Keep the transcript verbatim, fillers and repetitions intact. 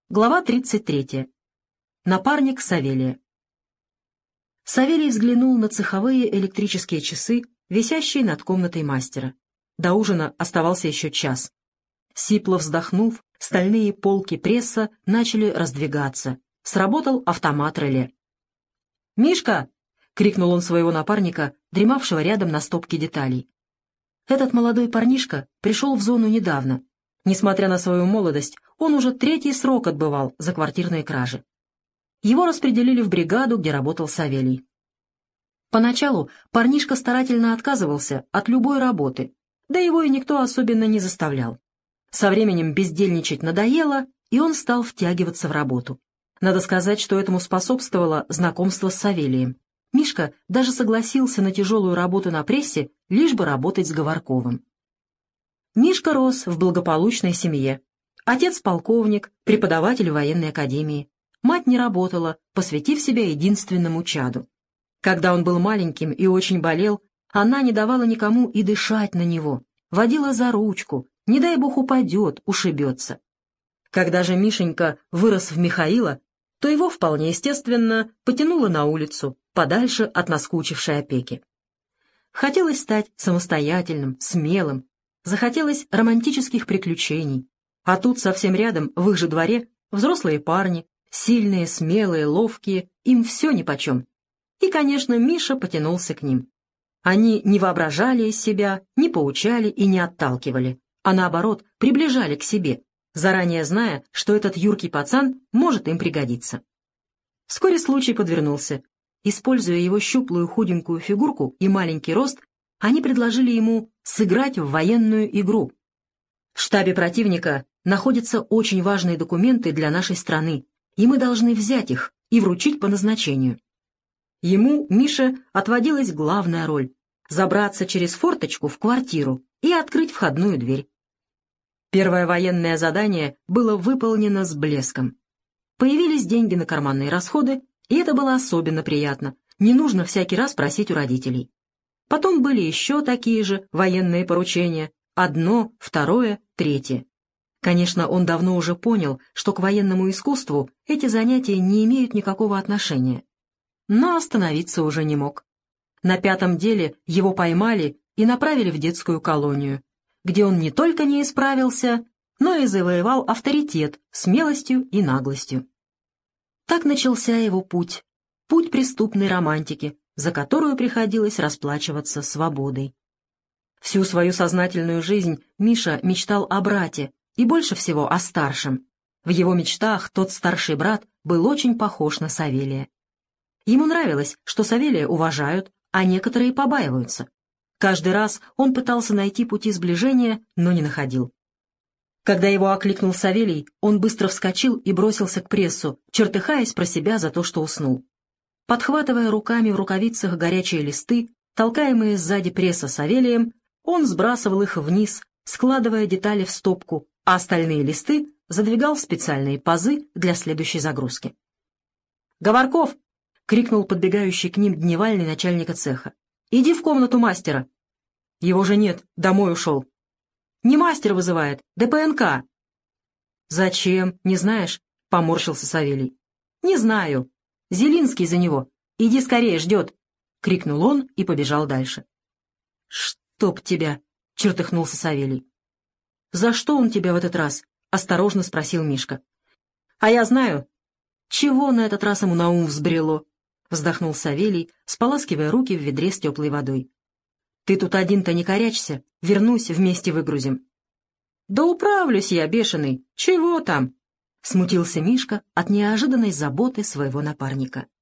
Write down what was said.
Глава тридцать третья. Напарник Савелия. Савелий взглянул на цеховые электрические часы, висящие над комнатой мастера. До ужина оставался еще час. Сипло вздохнув, стальные полки пресса начали раздвигаться. Сработал автомат реле. «Мишка!» — крикнул он своего напарника, дремавшего рядом на стопке деталей. Этот молодой парнишка пришел в зону недавно. Несмотря на свою молодость, он уже третий срок отбывал за квартирные кражи. Его распределили в бригаду, где работал Савелий. Поначалу парнишка старательно отказывался от любой работы, да его и никто особенно не заставлял. Со временем бездельничать надоело, и он стал втягиваться в работу. Надо сказать, что этому способствовало знакомство с Савелием. Мишка даже согласился на тяжелую работу на прессе, лишь бы работать с Говорковым. Мишка рос в благополучной семье. Отец полковник, преподаватель военной академии. Мать не работала, посвятив себя единственному чаду. Когда он был маленьким и очень болел, она не давала никому и дышать на него, водила за ручку, не дай бог упадет, ушибется. Когда же Мишенька вырос в Михаила, то его вполне естественно потянуло на улицу, подальше от наскучившей опеки. Хотелось стать самостоятельным, смелым, захотелось романтических приключений, а тут совсем рядом, в их же дворе, взрослые парни, сильные, смелые, ловкие, им все нипочем. И, конечно, Миша потянулся к ним. Они не воображали из себя, не поучали и не отталкивали, а наоборот, приближали к себе, заранее зная, что этот юркий пацан может им пригодиться. Вскоре случай подвернулся. Используя его щуплую худенькую фигурку и маленький рост, они предложили ему сыграть в военную игру. В штабе противника находятся очень важные документы для нашей страны, и мы должны взять их и вручить по назначению. Ему, Мише, отводилась главная роль — забраться через форточку в квартиру и открыть входную дверь. Первое военное задание было выполнено с блеском. Появились деньги на карманные расходы, и это было особенно приятно, не нужно всякий раз просить у родителей. Потом были еще такие же военные поручения, одно, второе, третье. Конечно, он давно уже понял, что к военному искусству эти занятия не имеют никакого отношения. Но остановиться уже не мог. На пятом деле его поймали и направили в детскую колонию, где он не только не исправился, но и завоевал авторитет смелостью и наглостью. Так начался его путь, путь преступной романтики, за которую приходилось расплачиваться свободой. Всю свою сознательную жизнь Миша мечтал о брате и больше всего о старшем. В его мечтах тот старший брат был очень похож на Савелия. Ему нравилось, что Савелия уважают, а некоторые побаиваются. Каждый раз он пытался найти пути сближения, но не находил. Когда его окликнул Савелий, он быстро вскочил и бросился к прессу, чертыхаясь про себя за то, что уснул. Подхватывая руками в рукавицах горячие листы, толкаемые сзади пресса Савелием, он сбрасывал их вниз, складывая детали в стопку, а остальные листы задвигал в специальные пазы для следующей загрузки. «Говорков!» — крикнул подбегающий к ним дневальный начальника цеха. «Иди в комнату мастера». «Его же нет, домой ушел». «Не мастер вызывает, Дэ Пэ Эн Ка». «Зачем, не знаешь?» — поморщился Савелий. «Не знаю. Зелинский за него. Иди скорее, ждет!» — крикнул он и побежал дальше. «Чтоб тебя!» — чертыхнулся Савелий. «За что он тебя в этот раз?» — осторожно спросил Мишка. «А я знаю. Чего на этот раз ему на ум взбрело?» — вздохнул Савелий, споласкивая руки в ведре с теплой водой. «Ты тут один-то не корячься, вернусь, вместе выгрузим». «Да управлюсь я, бешеный, чего там?» — смутился Мишка от неожиданной заботы своего напарника.